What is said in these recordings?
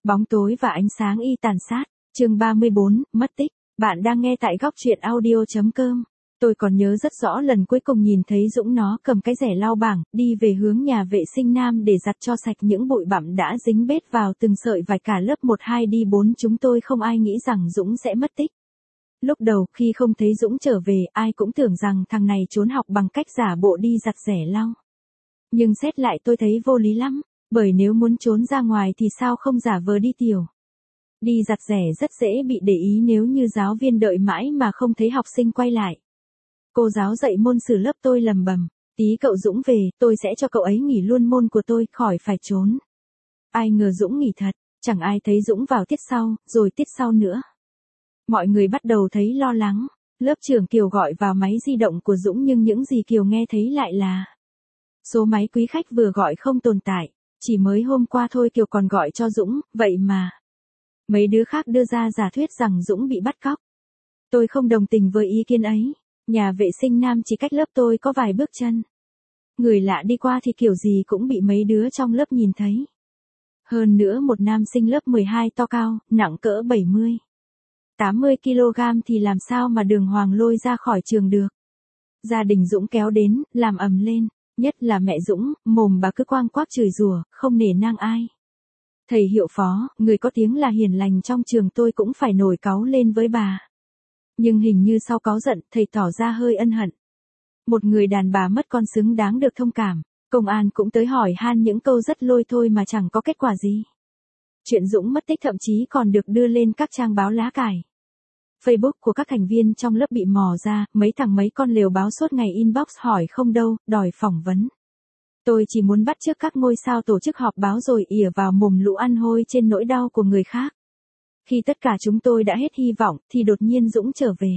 Bóng tối và ánh sáng y tàn sát. Chương 34, mất tích. Bạn đang nghe tại góc truyện audio.com. Tôi còn nhớ rất rõ lần cuối cùng nhìn thấy Dũng nó cầm cái rẻ lau bảng, đi về hướng nhà vệ sinh nam để giặt cho sạch những bụi bặm đã dính bết vào từng sợi vải cả lớp 1-2 đi 4 chúng tôi không ai nghĩ rằng Dũng sẽ mất tích. Lúc đầu khi không thấy Dũng trở về ai cũng tưởng rằng thằng này trốn học bằng cách giả bộ đi giặt rẻ lau. Nhưng xét lại tôi thấy vô lý lắm, bởi nếu muốn trốn ra ngoài thì sao không giả vờ đi tiểu. Đi giặt rẻ rất dễ bị để ý nếu như giáo viên đợi mãi mà không thấy học sinh quay lại. Cô giáo dạy môn sử lớp tôi lầm bầm, tí cậu Dũng về, tôi sẽ cho cậu ấy nghỉ luôn môn của tôi, khỏi phải trốn. Ai ngờ Dũng nghỉ thật, chẳng ai thấy Dũng vào tiết sau, rồi tiết sau nữa. Mọi người bắt đầu thấy lo lắng, lớp trưởng Kiều gọi vào máy di động của Dũng nhưng những gì Kiều nghe thấy lại là số máy quý khách vừa gọi không tồn tại, chỉ mới hôm qua thôi Kiều còn gọi cho Dũng, vậy mà mấy đứa khác đưa ra giả thuyết rằng Dũng bị bắt cóc. Tôi không đồng tình với ý kiến ấy, nhà vệ sinh nam chỉ cách lớp tôi có vài bước chân. Người lạ đi qua thì kiểu gì cũng bị mấy đứa trong lớp nhìn thấy. Hơn nữa một nam sinh lớp 12 to cao, nặng cỡ 80 kg thì làm sao mà đường hoàng lôi ra khỏi trường được. Gia đình Dũng kéo đến, làm ầm lên, nhất là mẹ Dũng, mồm bà cứ quang quác chửi rủa, không nể nang ai. Thầy hiệu phó, người có tiếng là hiền lành trong trường tôi cũng phải nổi cáu lên với bà. Nhưng hình như sau cáu giận, thầy tỏ ra hơi ân hận. Một người đàn bà mất con xứng đáng được thông cảm, công an cũng tới hỏi han những câu rất lôi thôi mà chẳng có kết quả gì. Chuyện Dũng mất tích thậm chí còn được đưa lên các trang báo lá cải. Facebook của các thành viên trong lớp bị mò ra, mấy thằng mấy con lều báo suốt ngày inbox hỏi không đâu, đòi phỏng vấn. Tôi chỉ muốn bắt chước các ngôi sao tổ chức họp báo rồi ỉa vào mồm lũ ăn hôi trên nỗi đau của người khác. Khi tất cả chúng tôi đã hết hy vọng, thì đột nhiên Dũng trở về.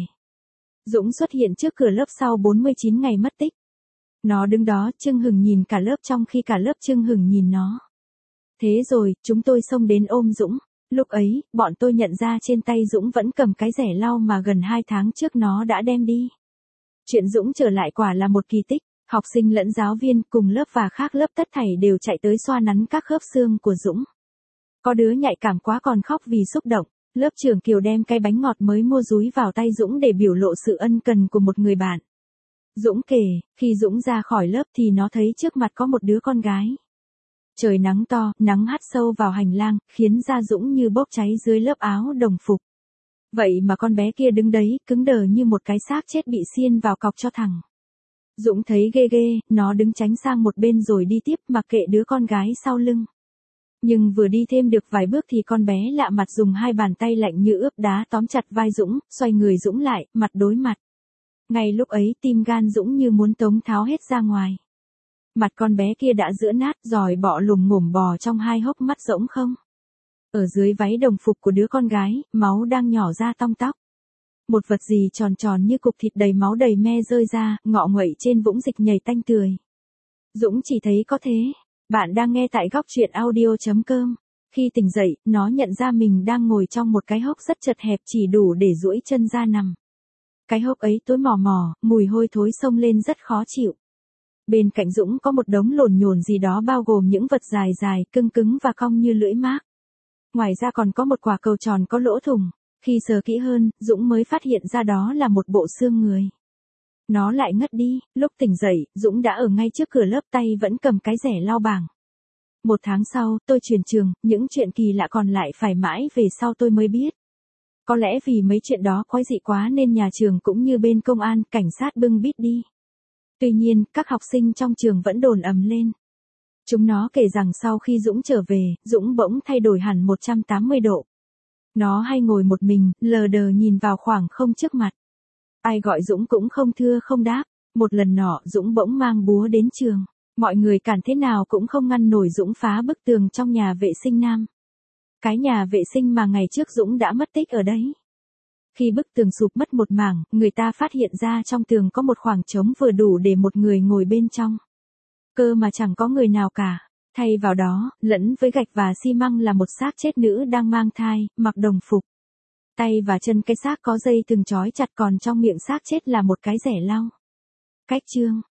Dũng xuất hiện trước cửa lớp sau 49 ngày mất tích. Nó đứng đó chưng hửng nhìn cả lớp trong khi cả lớp chưng hửng nhìn nó. Thế rồi, chúng tôi xông đến ôm Dũng. Lúc ấy, bọn tôi nhận ra trên tay Dũng vẫn cầm cái rẻ lau mà gần 2 tháng trước nó đã đem đi. Chuyện Dũng trở lại quả là một kỳ tích. Học sinh lẫn giáo viên cùng lớp và khác lớp tất thảy đều chạy tới xoa nắn các khớp xương của Dũng. Có đứa nhạy cảm quá còn khóc vì xúc động. Lớp trưởng Kiều đem cái bánh ngọt mới mua dúi vào tay Dũng để biểu lộ sự ân cần của một người bạn. Dũng kể, khi Dũng ra khỏi lớp thì nó thấy trước mặt có một đứa con gái. Trời nắng to, nắng hắt sâu vào hành lang, khiến da Dũng như bốc cháy dưới lớp áo đồng phục. Vậy mà con bé kia đứng đấy, cứng đờ như một cái xác chết bị xiên vào cọc cho thẳng. Dũng thấy ghê ghê, nó đứng tránh sang một bên rồi đi tiếp mặc kệ đứa con gái sau lưng. Nhưng vừa đi thêm được vài bước thì con bé lạ mặt dùng hai bàn tay lạnh như ướp đá tóm chặt vai Dũng, xoay người Dũng lại, mặt đối mặt. Ngay lúc ấy tim gan Dũng như muốn tống tháo hết ra ngoài. Mặt con bé kia đã giữa nát, giòi bọ lùm ngủm bò trong hai hốc mắt rỗng không. Ở dưới váy đồng phục của đứa con gái, máu đang nhỏ ra tong tóc. Một vật gì tròn tròn như cục thịt đầy máu đầy me rơi ra, ngọ nguậy trên vũng dịch nhầy tanh tươi. Dũng chỉ thấy có thế. Bạn đang nghe tại góc truyện audio.com. Khi tỉnh dậy, nó nhận ra mình đang ngồi trong một cái hốc rất chật hẹp chỉ đủ để duỗi chân ra nằm. Cái hốc ấy tối mò mò, mùi hôi thối xông lên rất khó chịu. Bên cạnh Dũng có một đống lồn nhồn gì đó bao gồm những vật dài dài, cứng cứng và cong như lưỡi mác. Ngoài ra còn có một quả cầu tròn có lỗ thủng. Khi sờ kỹ hơn, Dũng mới phát hiện ra đó là một bộ xương người. Nó lại ngất đi, lúc tỉnh dậy, Dũng đã ở ngay trước cửa lớp tay vẫn cầm cái rẻ lau bảng. 1 tháng sau, tôi chuyển trường, những chuyện kỳ lạ còn lại phải mãi về sau tôi mới biết. Có lẽ vì mấy chuyện đó quái dị quá nên nhà trường cũng như bên công an, cảnh sát bưng bít đi. Tuy nhiên, các học sinh trong trường vẫn đồn ầm lên. Chúng nó kể rằng sau khi Dũng trở về, Dũng bỗng thay đổi hẳn 180 độ. Nó hay ngồi một mình, lờ đờ nhìn vào khoảng không trước mặt. Ai gọi Dũng cũng không thưa không đáp. Một lần nọ Dũng bỗng mang búa đến trường. Mọi người cản thế nào cũng không ngăn nổi Dũng phá bức tường trong nhà vệ sinh nam. Cái nhà vệ sinh mà ngày trước Dũng đã mất tích ở đấy. Khi bức tường sụp mất một mảng, người ta phát hiện ra trong tường có một khoảng trống vừa đủ để một người ngồi bên trong. Cơ mà chẳng có người nào cả. Thay vào đó, lẫn với gạch và xi măng là một xác chết nữ đang mang thai, mặc đồng phục. Tay và chân cái xác có dây thừng trói chặt còn trong miệng xác chết là một cái rẻ lau. Cách chương